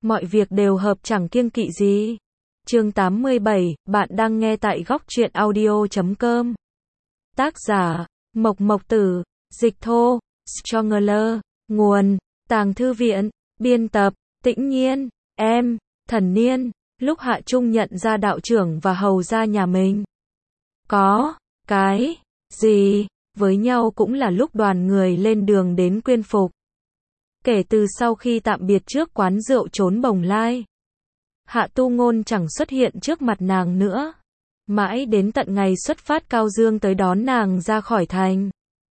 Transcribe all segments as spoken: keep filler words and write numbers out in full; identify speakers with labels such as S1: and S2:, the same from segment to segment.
S1: mọi việc đều hợp chẳng kiêng kỵ gì. Chương tám mươi bảy, bạn đang nghe tại góc truyện audio chấm com. Tác giả, Mộc Mộc Tử, dịch thô, Stronger, nguồn, Tàng Thư Viện, biên tập, Tĩnh Nhiên, em, Thần Niên. Lúc Hạ Trung nhận ra đạo trưởng và hầu gia nhà mình có cái gì với nhau cũng là lúc đoàn người lên đường đến Quyên Phục. Kể từ sau khi tạm biệt trước quán rượu trốn Bồng Lai, Hạ Tu Ngôn chẳng xuất hiện trước mặt nàng nữa. Mãi đến tận ngày xuất phát Cao Dương tới đón nàng ra khỏi thành.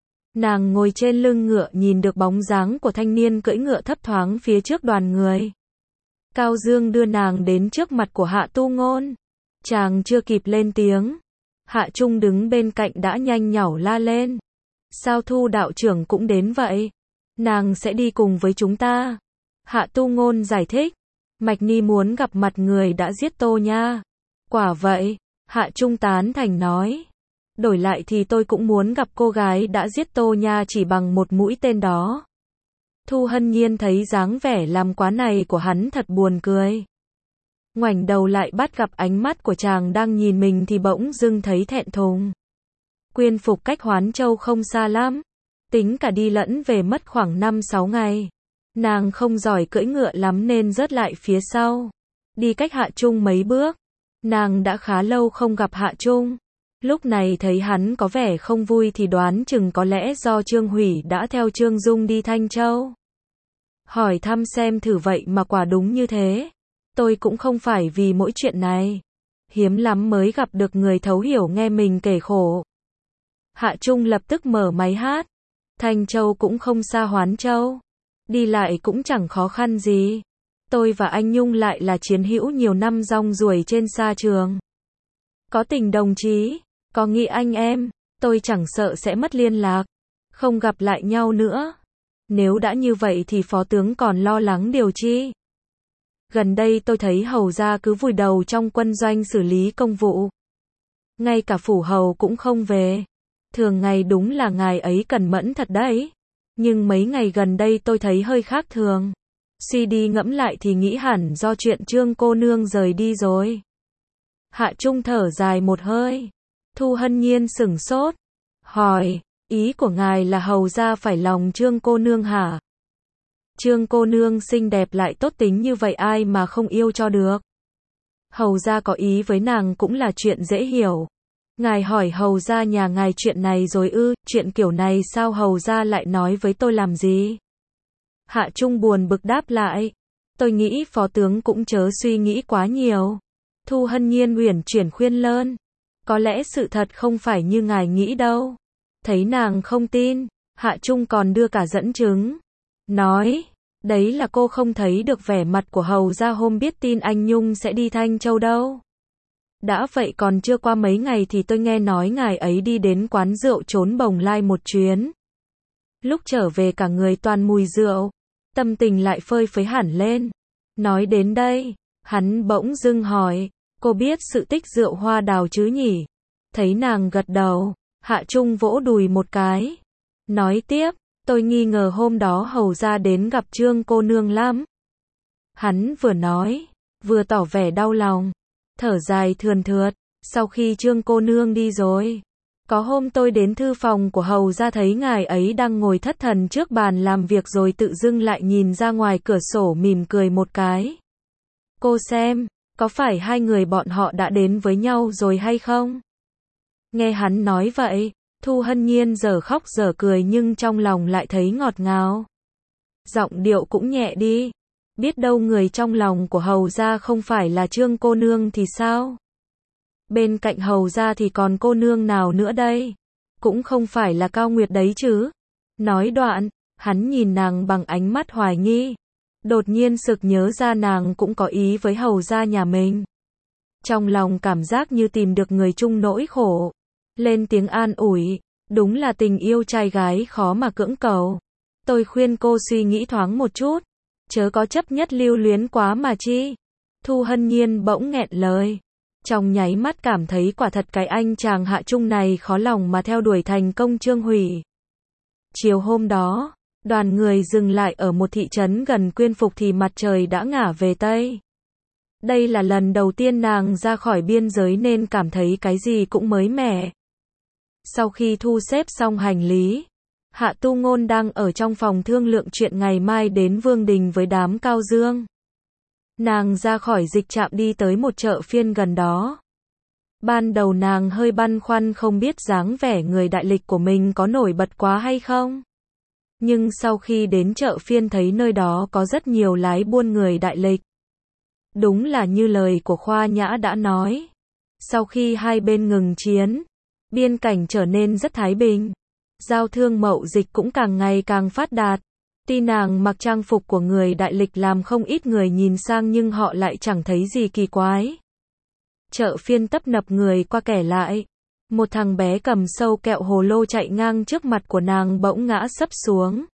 S1: Nàng ngồi trên lưng ngựa nhìn được bóng dáng của thanh niên cưỡi ngựa thấp thoáng phía trước đoàn người. Cao Dương đưa nàng đến trước mặt của Hạ Tu Ngôn. Chàng chưa kịp lên tiếng, Hạ Trung đứng bên cạnh đã nhanh nhảu la lên. Sao Thu đạo trưởng cũng đến vậy? Nàng sẽ đi cùng với chúng ta. Hạ Tu Ngôn giải thích. Mạch Ni muốn gặp mặt người đã giết Tô Nha. Quả vậy, Hạ Trung tán thành nói. Đổi lại thì tôi cũng muốn gặp cô gái đã giết Tô Nha chỉ bằng một mũi tên đó. Thu Hân Nhiên thấy dáng vẻ làm quá này của hắn thật buồn cười. Ngoảnh đầu lại bắt gặp ánh mắt của chàng đang nhìn mình thì bỗng dưng thấy thẹn thùng. Quyên Phục cách Hoán Châu không xa lắm. Tính cả đi lẫn về mất khoảng năm sáu ngày. Nàng không giỏi cưỡi ngựa lắm nên rớt lại phía sau. Đi cách Hạ Trung mấy bước. Nàng đã khá lâu không gặp Hạ Trung. Lúc này thấy hắn có vẻ không vui thì đoán chừng có lẽ do Trương Hủy đã theo Trương Dung đi Thanh Châu. Hỏi thăm xem thử vậy mà quả đúng như thế. Tôi cũng không phải vì mỗi chuyện này. Hiếm lắm mới gặp được người thấu hiểu nghe mình kể khổ. Hạ Trung lập tức mở máy hát. Thanh Châu cũng không xa Hoán Châu. Đi lại cũng chẳng khó khăn gì. Tôi và anh Nhung lại là chiến hữu nhiều năm rong ruổi trên sa trường. Có tình đồng chí, có nghĩa anh em, tôi chẳng sợ sẽ mất liên lạc. Không gặp lại nhau nữa. Nếu đã như vậy thì phó tướng còn lo lắng điều chi? Gần đây tôi thấy hầu gia cứ vùi đầu trong quân doanh xử lý công vụ. Ngay cả phủ hầu cũng không về. Thường ngày đúng là ngài ấy cẩn mẫn thật đấy. Nhưng mấy ngày gần đây tôi thấy hơi khác thường. Suy đi ngẫm lại thì nghĩ hẳn do chuyện Trương cô nương rời đi rồi. Hạ Trung thở dài một hơi. Thu Hân Nhiên sửng sốt. Hỏi, ý của ngài là hầu gia phải lòng Trương cô nương hả? Trương cô nương xinh đẹp lại tốt tính như vậy ai mà không yêu cho được. Hầu gia có ý với nàng cũng là chuyện dễ hiểu. Ngài hỏi hầu gia nhà ngài chuyện này rồi ư? Chuyện kiểu này sao hầu gia lại nói với tôi làm gì? Hạ Trung buồn bực đáp lại. Tôi nghĩ phó tướng cũng chớ suy nghĩ quá nhiều. Thu Hân Nhiên uyển chuyển khuyên lơn. Có lẽ sự thật không phải như ngài nghĩ đâu. Thấy nàng không tin, Hạ Trung còn đưa cả dẫn chứng. Nói, đấy là cô không thấy được vẻ mặt của hầu gia hôm biết tin anh Nhung sẽ đi Thanh Châu đâu. Đã vậy còn chưa qua mấy ngày thì tôi nghe nói ngài ấy đi đến quán rượu trốn Bồng Lai một chuyến. Lúc trở về cả người toàn mùi rượu, tâm tình lại phơi phới hẳn lên. Nói đến đây, hắn bỗng dưng hỏi, cô biết sự tích rượu hoa đào chứ nhỉ? Thấy nàng gật đầu, Hạ Trung vỗ đùi một cái. Nói tiếp, tôi nghi ngờ hôm đó hầu gia đến gặp Trương cô nương lắm. Hắn vừa nói, vừa tỏ vẻ đau lòng. Thở dài thườn thượt, sau khi Trương cô nương đi rồi. Có hôm tôi đến thư phòng của hầu gia thấy ngài ấy đang ngồi thất thần trước bàn làm việc rồi tự dưng lại nhìn ra ngoài cửa sổ mỉm cười một cái. Cô xem, có phải hai người bọn họ đã đến với nhau rồi hay không? Nghe hắn nói vậy, Thu Hân Nhiên giờ khóc giờ cười nhưng trong lòng lại thấy ngọt ngào. Giọng điệu cũng nhẹ đi. Biết đâu người trong lòng của hầu gia không phải là Trương cô nương thì sao? Bên cạnh hầu gia thì còn cô nương nào nữa đây? Cũng không phải là Cao Nguyệt đấy chứ? Nói đoạn, hắn nhìn nàng bằng ánh mắt hoài nghi. Đột nhiên sực nhớ ra nàng cũng có ý với hầu gia nhà mình. Trong lòng cảm giác như tìm được người chung nỗi khổ. Lên tiếng an ủi, đúng là tình yêu trai gái khó mà cưỡng cầu. Tôi khuyên cô suy nghĩ thoáng một chút. Chớ có chấp nhất lưu luyến quá mà chi. Thu Hân Nhiên bỗng nghẹn lời. Trong nháy mắt cảm thấy quả thật cái anh chàng Hạ Trung này khó lòng mà theo đuổi thành công Trương Hủy. Chiều hôm đó, Đoàn người dừng lại ở một thị trấn gần Quyên Phục thì mặt trời đã ngả về Tây. Đây là lần đầu tiên nàng ra khỏi biên giới nên cảm thấy cái gì cũng mới mẻ. Sau khi thu xếp xong hành lý, Hạ Tu Ngôn đang ở trong phòng thương lượng chuyện ngày mai đến Vương Đình với đám Cao Dương. Nàng ra khỏi dịch trạm đi tới một chợ phiên gần đó. Ban đầu nàng hơi băn khoăn không biết dáng vẻ người đại lịch của mình có nổi bật quá hay không. Nhưng sau khi đến chợ phiên thấy nơi đó có rất nhiều lái buôn người đại lịch. Đúng là như lời của Khoa Nhã đã nói. Sau khi hai bên ngừng chiến, biên cảnh trở nên rất thái bình. Giao thương mậu dịch cũng càng ngày càng phát đạt. Tuy nàng mặc trang phục của người đại lịch làm không ít người nhìn sang nhưng họ lại chẳng thấy gì kỳ quái. Chợ phiên tấp nập người qua kẻ lại. Một thằng bé cầm sâu kẹo hồ lô chạy ngang trước mặt của nàng bỗng ngã sấp xuống.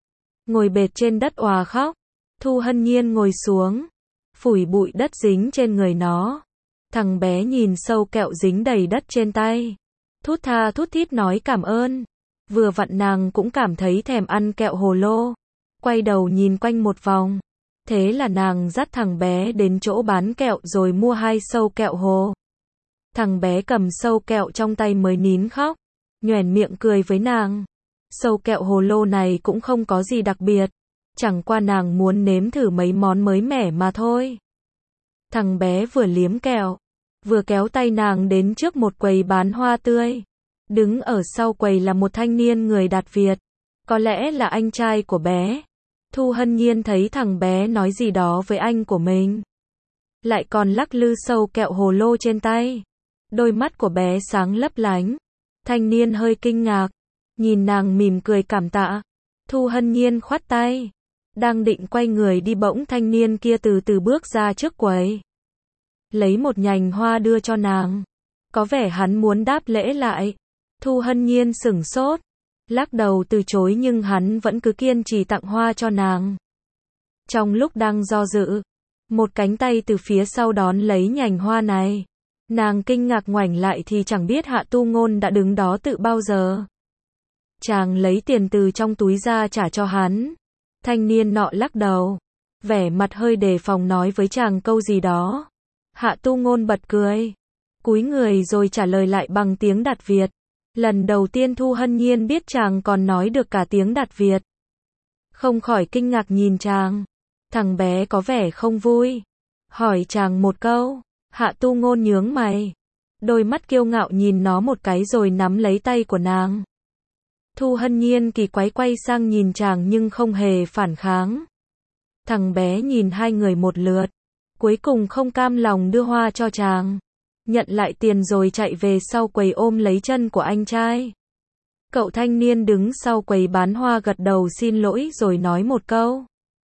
S1: Ngồi bệt trên đất òa khóc. Thu Hân Nhiên ngồi xuống, phủi bụi đất dính trên người nó. Thằng bé nhìn sâu kẹo dính đầy đất trên tay. Thút tha thút thít nói cảm ơn. Vừa vặn nàng cũng cảm thấy thèm ăn kẹo hồ lô. Quay đầu nhìn quanh một vòng. Thế là nàng dắt thằng bé đến chỗ bán kẹo rồi mua hai sâu kẹo hồ. Thằng bé cầm sâu kẹo trong tay mới nín khóc. Nhoẻn miệng cười với nàng. Sâu kẹo hồ lô này cũng không có gì đặc biệt. Chẳng qua nàng muốn nếm thử mấy món mới mẻ mà thôi. Thằng bé vừa liếm kẹo, vừa kéo tay nàng đến trước một quầy bán hoa tươi. Đứng ở sau quầy là một thanh niên người Đạt Việt. Có lẽ là anh trai của bé. Thu Hân Nhiên thấy thằng bé nói gì đó với anh của mình. Lại còn lắc lư sâu kẹo hồ lô trên tay. Đôi mắt của bé sáng lấp lánh. Thanh niên hơi kinh ngạc. Nhìn nàng mỉm cười cảm tạ. Thu Hân Nhiên khoát tay. Đang định quay người đi bỗng thanh niên kia từ từ bước ra trước quầy. Lấy một nhành hoa đưa cho nàng. Có vẻ hắn muốn đáp lễ lại. Thu Hân Nhiên sửng sốt. Lắc đầu từ chối nhưng hắn vẫn cứ kiên trì tặng hoa cho nàng. Trong lúc đang do dự, một cánh tay từ phía sau đón lấy nhành hoa này. Nàng kinh ngạc ngoảnh lại thì chẳng biết Hạ Tu Ngôn đã đứng đó từ bao giờ. Chàng lấy tiền từ trong túi ra trả cho hắn. Thanh niên nọ lắc đầu, vẻ mặt hơi đề phòng nói với chàng câu gì đó. Hạ Tu Ngôn bật cười, cúi người rồi trả lời lại bằng tiếng Đạt Việt. Lần đầu tiên Thu Hân Nhiên biết chàng còn nói được cả tiếng Đạt Việt. Không khỏi kinh ngạc nhìn chàng. Thằng bé có vẻ không vui. Hỏi chàng một câu. Hạ Tu Ngôn nhướng mày. Đôi mắt kiêu ngạo nhìn nó một cái rồi nắm lấy tay của nàng. Thu Hân Nhiên kỳ quái quay sang nhìn chàng nhưng không hề phản kháng. Thằng bé nhìn hai người một lượt. Cuối cùng không cam lòng đưa hoa cho chàng. Nhận lại tiền rồi chạy về sau quầy ôm lấy chân của anh trai. Cậu thanh niên đứng sau quầy bán hoa gật đầu xin lỗi rồi nói một câu.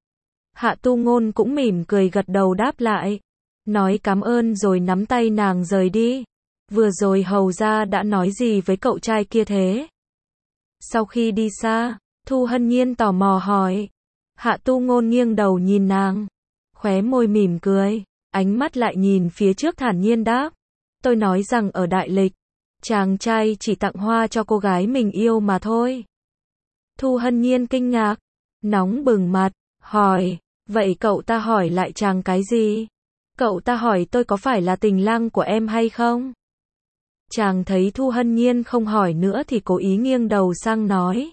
S1: Hạ Tu Ngôn cũng mỉm cười gật đầu đáp lại. Nói cảm ơn rồi nắm tay nàng rời đi. Vừa rồi hầu ra đã nói gì với cậu trai kia thế? Sau khi đi xa, Thu Hân Nhiên tò mò hỏi. Hạ Tu Ngôn nghiêng đầu nhìn nàng. Khóe môi mỉm cười. Ánh mắt lại nhìn phía trước thản nhiên đáp. Tôi nói rằng ở Đại Lịch, chàng trai chỉ tặng hoa cho cô gái mình yêu mà thôi. Thu Hân Nhiên kinh ngạc, nóng bừng mặt, hỏi, vậy cậu ta hỏi lại chàng cái gì? Cậu ta hỏi tôi có phải là tình lang của em hay không? Chàng thấy Thu Hân Nhiên không hỏi nữa thì cố ý nghiêng đầu sang nói.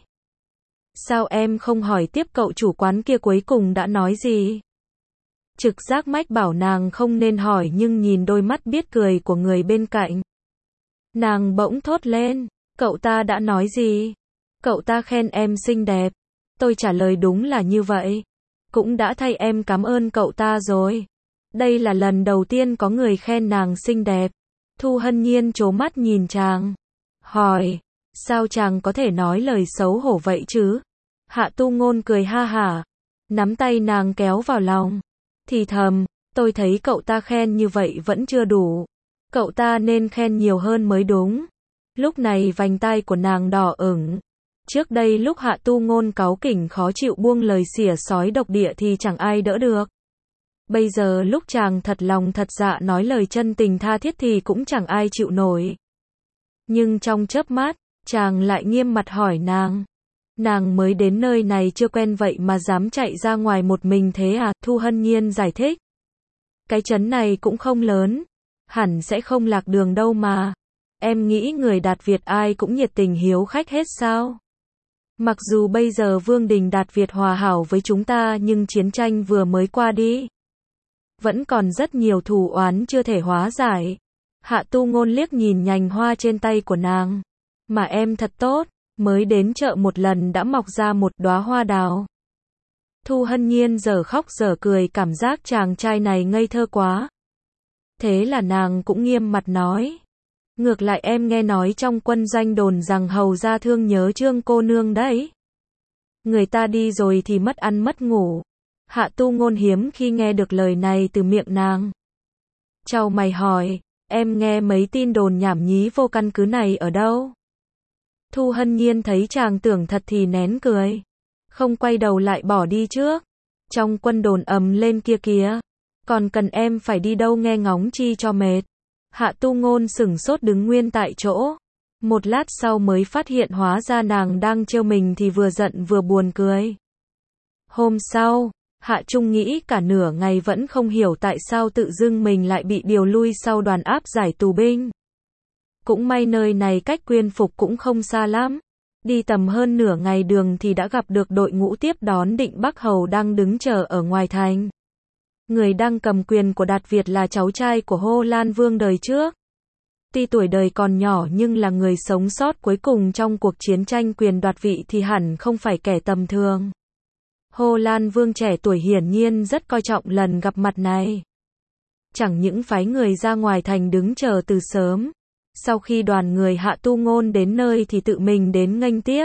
S1: Sao em không hỏi tiếp cậu chủ quán kia cuối cùng đã nói gì? Trực giác mách bảo nàng không nên hỏi nhưng nhìn đôi mắt biết cười của người bên cạnh. Nàng bỗng thốt lên, cậu ta đã nói gì? Cậu ta khen em xinh đẹp. Tôi trả lời đúng là như vậy. Cũng đã thay em cảm ơn cậu ta rồi. Đây là lần đầu tiên có người khen nàng xinh đẹp. Thu Hân Nhiên trố mắt nhìn chàng. Hỏi, sao chàng có thể nói lời xấu hổ vậy chứ? Hạ Tu Ngôn cười ha hả. Nắm tay nàng kéo vào lòng. Thì thầm, tôi thấy cậu ta khen như vậy vẫn chưa đủ. Cậu ta nên khen nhiều hơn mới đúng. Lúc này vành tai của nàng đỏ ửng. Trước đây lúc Hạ Tu Ngôn cáu kỉnh khó chịu buông lời xỉa sói độc địa thì chẳng ai đỡ được. Bây giờ lúc chàng thật lòng thật dạ nói lời chân tình tha thiết thì cũng chẳng ai chịu nổi. Nhưng trong chớp mắt, chàng lại nghiêm mặt hỏi nàng. Nàng mới đến nơi này chưa quen vậy mà dám chạy ra ngoài một mình thế à? Thu Hân Nhiên giải thích. Cái trấn này cũng không lớn, hẳn sẽ không lạc đường đâu mà. Em nghĩ người Đạt Việt ai cũng nhiệt tình hiếu khách hết sao? Mặc dù bây giờ Vương đình Đạt Việt hòa hảo với chúng ta nhưng chiến tranh vừa mới qua đi. Vẫn còn rất nhiều thù oán chưa thể hóa giải. Hạ Tu Ngôn liếc nhìn nhành hoa trên tay của nàng. Mà em thật tốt, mới đến chợ một lần đã mọc ra một đóa hoa đào. Thu Hân Nhiên giờ khóc giờ cười, cảm giác chàng trai này ngây thơ quá. Thế là nàng cũng nghiêm mặt nói. Ngược lại em nghe nói trong quân doanh đồn rằng hầu gia thương nhớ Trương cô nương đấy. Người ta đi rồi thì mất ăn mất ngủ. Hạ Tu Ngôn hiếm khi nghe được lời này từ miệng nàng. Chau mày hỏi, em nghe mấy tin đồn nhảm nhí vô căn cứ này ở đâu? Thu Hân Nhiên thấy chàng tưởng thật thì nén cười. Không quay đầu lại bỏ đi trước. Trong quân đồn ầm lên kia kìa. Còn cần em phải đi đâu nghe ngóng chi cho mệt. Hạ Tu Ngôn sửng sốt đứng nguyên tại chỗ. Một lát sau mới phát hiện hóa ra nàng đang trêu mình thì vừa giận vừa buồn cười. Hôm sau, Hạ Trung nghĩ cả nửa ngày vẫn không hiểu tại sao tự dưng mình lại bị điều lui sau đoàn áp giải tù binh. Cũng may nơi này cách Quyên Phục cũng không xa lắm. Đi tầm hơn nửa ngày đường thì đã gặp được đội ngũ tiếp đón Định Bắc Hầu đang đứng chờ ở ngoài thành. Người đang cầm quyền của Đạt Việt là cháu trai của Hô Lan Vương đời trước. Tuy tuổi đời còn nhỏ nhưng là người sống sót cuối cùng trong cuộc chiến tranh quyền đoạt vị thì hẳn không phải kẻ tầm thường. Hô Lan Vương trẻ tuổi hiển nhiên rất coi trọng lần gặp mặt này. Chẳng những phái người ra ngoài thành đứng chờ từ sớm. Sau khi đoàn người Hạ Tu Ngôn đến nơi thì tự mình đến nghênh tiếp.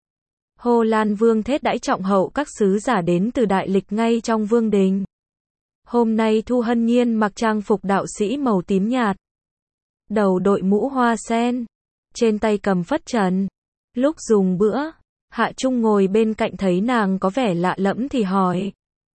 S1: Hô Lan Vương thết đãi trọng hậu các sứ giả đến từ đại lịch ngay trong vương đình. Hôm nay Thu Hân Nhiên mặc trang phục đạo sĩ màu tím nhạt. Đầu đội mũ hoa sen. Trên tay cầm phất trần. Lúc dùng bữa, Hạ Trung ngồi bên cạnh thấy nàng có vẻ lạ lẫm thì hỏi.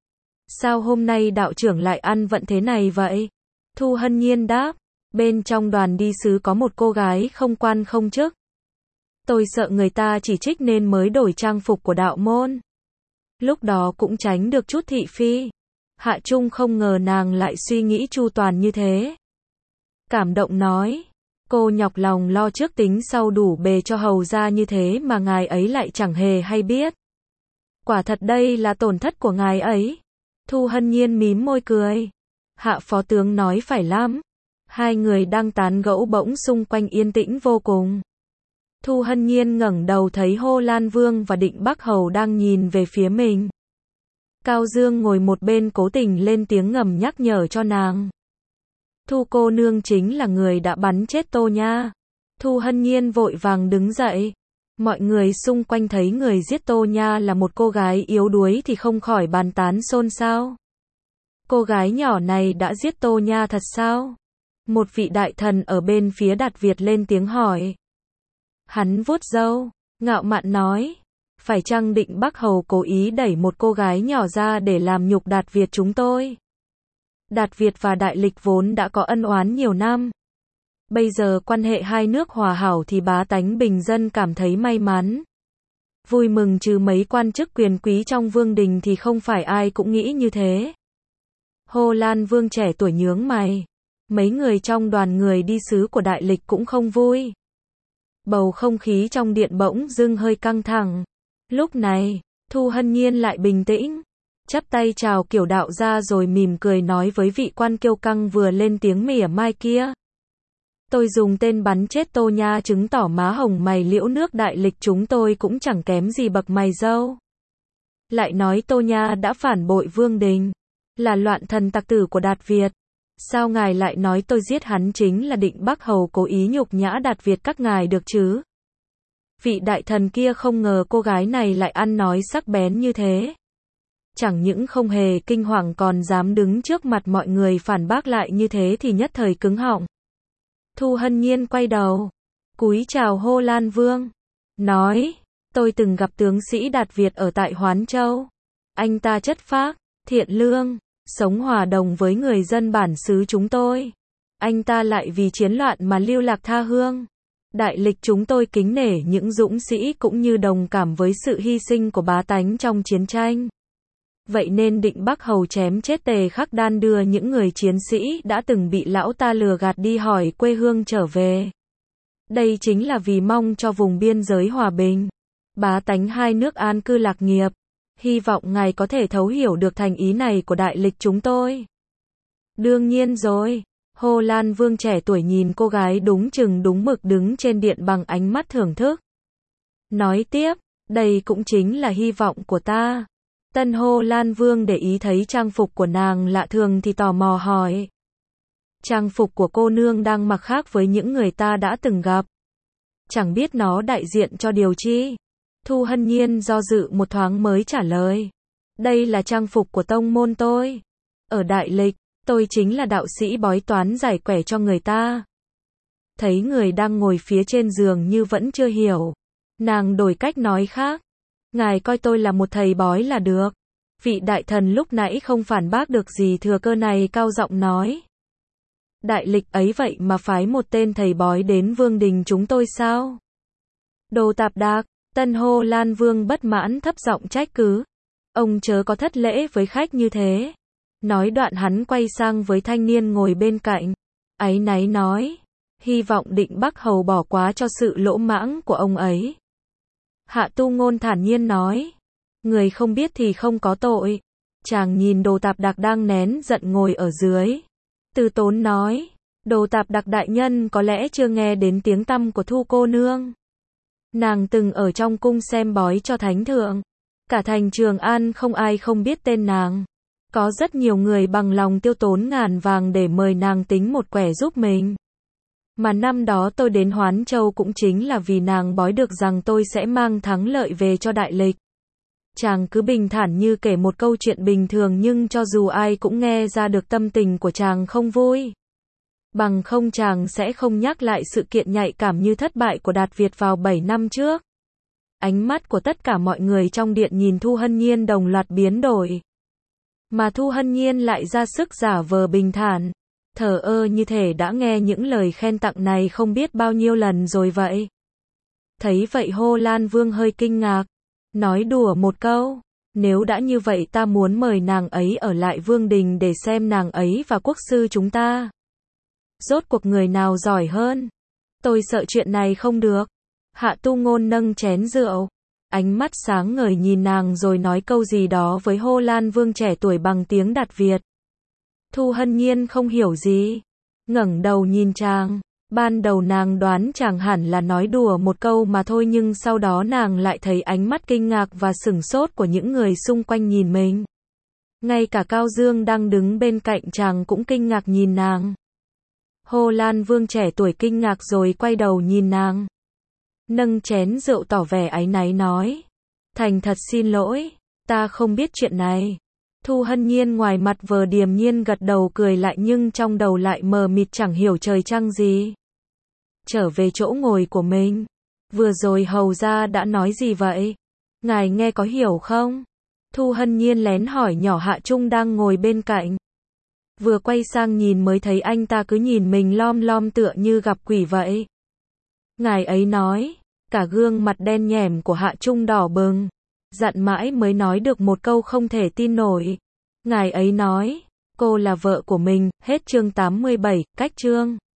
S1: Sao hôm nay đạo trưởng lại ăn vận thế này vậy? Thu Hân Nhiên đáp. Bên trong đoàn đi sứ có một cô gái không quan không chức. Tôi sợ người ta chỉ trích nên mới đổi trang phục của đạo môn. Lúc đó cũng tránh được chút thị phi. Hạ Trung không ngờ nàng lại suy nghĩ chu toàn như thế. Cảm động nói, cô nhọc lòng lo trước tính sau đủ bề cho hầu ra như thế mà ngài ấy lại chẳng hề hay biết. Quả thật đây là tổn thất của ngài ấy. Thu Hân Nhiên mím môi cười. Hạ phó tướng nói phải lắm. Hai người đang tán gẫu bỗng xung quanh yên tĩnh vô cùng. Thu Hân Nhiên ngẩng đầu thấy Hô Lan Vương và Định Bắc Hầu đang nhìn về phía mình. Cao Dương ngồi một bên cố tình lên tiếng ngầm nhắc nhở cho nàng. Thu cô nương chính là người đã bắn chết Tô Nha. Thu Hân Nhiên vội vàng đứng dậy. Mọi người xung quanh thấy người giết Tô Nha là một cô gái yếu đuối thì không khỏi bàn tán xôn xao. Cô gái nhỏ này đã giết Tô Nha thật sao? Một vị đại thần ở bên phía Đạt Việt lên tiếng hỏi. Hắn vuốt râu, ngạo mạn nói. Phải chăng Định Bắc Hầu cố ý đẩy một cô gái nhỏ ra để làm nhục Đạt Việt chúng tôi? Đạt Việt và Đại Lịch vốn đã có ân oán nhiều năm. Bây giờ quan hệ hai nước hòa hảo thì bá tánh bình dân cảm thấy may mắn. Vui mừng trừ mấy quan chức quyền quý trong vương đình thì không phải ai cũng nghĩ như thế. Hô Lan Vương trẻ tuổi nhướng mày. Mấy người trong đoàn người đi sứ của Đại Lịch cũng không vui. Bầu không khí trong điện bỗng dưng hơi căng thẳng. Lúc này, Thu Hân Nhiên lại bình tĩnh. Chắp tay chào kiểu đạo gia rồi mỉm cười nói với vị quan kiêu căng vừa lên tiếng mỉa mai kia. Tôi dùng tên bắn chết Tô Nha chứng tỏ má hồng mày liễu nước Đại Lịch chúng tôi cũng chẳng kém gì bậc mày râu. Lại nói Tô Nha đã phản bội vương đình, là loạn thần tặc tử của Đạt Việt. Sao ngài lại nói tôi giết hắn chính là Định Bắc Hầu cố ý nhục nhã Đạt Việt các ngài được chứ? Vị đại thần kia không ngờ cô gái này lại ăn nói sắc bén như thế. Chẳng những không hề kinh hoàng còn dám đứng trước mặt mọi người phản bác lại như thế thì nhất thời cứng họng. Thu Hân Nhiên quay đầu, cúi chào Hô Lan Vương, nói, tôi từng gặp tướng sĩ Đạt Việt ở tại Hoán Châu. Anh ta chất phác, thiện lương, sống hòa đồng với người dân bản xứ chúng tôi. Anh ta lại vì chiến loạn mà lưu lạc tha hương. Đại lịch chúng tôi kính nể những dũng sĩ cũng như đồng cảm với sự hy sinh của bá tánh trong chiến tranh. Vậy nên Định Bắc Hầu chém chết Tề Khắc Đan, đưa những người chiến sĩ đã từng bị lão ta lừa gạt đi hỏi quê hương trở về. Đây chính là vì mong cho vùng biên giới hòa bình, bá tánh hai nước an cư lạc nghiệp. Hy vọng ngài có thể thấu hiểu được thành ý này của đại lịch chúng tôi. Đương nhiên rồi. Hồ Lan Vương trẻ tuổi nhìn cô gái đúng chừng đúng mực đứng trên điện bằng ánh mắt thưởng thức. Nói tiếp, đây cũng chính là hy vọng của ta. Tân Hồ Lan Vương để ý thấy trang phục của nàng lạ thường thì tò mò hỏi. Trang phục của cô nương đang mặc khác với những người ta đã từng gặp. Chẳng biết nó đại diện cho điều chi? Thu Hân Nhiên do dự một thoáng mới trả lời. Đây là trang phục của tông môn tôi. Ở đại lịch, tôi chính là đạo sĩ bói toán giải quẻ cho người ta. Thấy người đang ngồi phía trên giường như vẫn chưa hiểu. Nàng đổi cách nói khác. Ngài coi tôi là một thầy bói là được. Vị đại thần lúc nãy không phản bác được gì, thừa cơ này cao giọng nói. Đại lịch ấy vậy mà phái một tên thầy bói đến vương đình chúng tôi sao? Đồ tạp đạc. Tân Hồ Lan Vương bất mãn thấp giọng trách cứ. Ông chớ có thất lễ với khách như thế. Nói đoạn hắn quay sang với thanh niên ngồi bên cạnh. Áy náy nói. Hy vọng Định Bắc Hầu bỏ quá cho sự lỗ mãng của ông ấy. Hạ Tu Ngôn thản nhiên nói. Người không biết thì không có tội. Chàng nhìn Đồ Tạp Đạc đang nén giận ngồi ở dưới. Từ tốn nói. Đồ Tạp Đạc đại nhân có lẽ chưa nghe đến tiếng tăm của Thu cô nương. Nàng từng ở trong cung xem bói cho thánh thượng. Cả thành Trường An không ai không biết tên nàng. Có rất nhiều người bằng lòng tiêu tốn ngàn vàng để mời nàng tính một quẻ giúp mình. Mà năm đó tôi đến Hoán Châu cũng chính là vì nàng bói được rằng tôi sẽ mang thắng lợi về cho đại lịch. Chàng cứ bình thản như kể một câu chuyện bình thường, nhưng cho dù ai cũng nghe ra được tâm tình của chàng không vui. Bằng không chàng sẽ không nhắc lại sự kiện nhạy cảm như thất bại của Đạt Việt vào bảy năm trước. Ánh mắt của tất cả mọi người trong điện nhìn Thu Hân Nhiên đồng loạt biến đổi. Mà Thu Hân Nhiên lại ra sức giả vờ bình thản, thờ ơ như thể đã nghe những lời khen tặng này không biết bao nhiêu lần rồi vậy. Thấy vậy Hồ Lan Vương hơi kinh ngạc, nói đùa một câu. Nếu đã như vậy ta muốn mời nàng ấy ở lại vương đình để xem nàng ấy và quốc sư chúng ta. Rốt cuộc người nào giỏi hơn? Tôi sợ chuyện này không được. Hạ Tu Ngôn nâng chén rượu, ánh mắt sáng ngời nhìn nàng rồi nói câu gì đó với Hồ Lan Vương trẻ tuổi bằng tiếng Đạt Việt. Thu Hân Nhiên không hiểu gì, ngẩng đầu nhìn chàng. Ban đầu nàng đoán chàng hẳn là nói đùa một câu mà thôi, nhưng sau đó nàng lại thấy ánh mắt kinh ngạc và sửng sốt của những người xung quanh nhìn mình. Ngay cả Cao Dương đang đứng bên cạnh chàng cũng kinh ngạc nhìn nàng. Hồ Lan Vương trẻ tuổi kinh ngạc rồi quay đầu nhìn nàng. Nâng chén rượu tỏ vẻ áy náy nói. Thành thật xin lỗi, ta không biết chuyện này. Thu Hân Nhiên ngoài mặt vờ điềm nhiên gật đầu cười lại, nhưng trong đầu lại mờ mịt chẳng hiểu trời trăng gì. Trở về chỗ ngồi của mình. Vừa rồi hầu gia đã nói gì vậy? Ngài nghe có hiểu không? Thu Hân Nhiên lén hỏi nhỏ Hạ Trung đang ngồi bên cạnh. Vừa quay sang nhìn mới thấy anh ta cứ nhìn mình lom lom tựa như gặp quỷ vậy. Ngài ấy nói, cả gương mặt đen nhẻm của Hạ Trung đỏ bừng, dặn mãi mới nói được một câu không thể tin nổi. Ngài ấy nói, cô là vợ của mình. Hết chương tám mươi bảy, cách chương.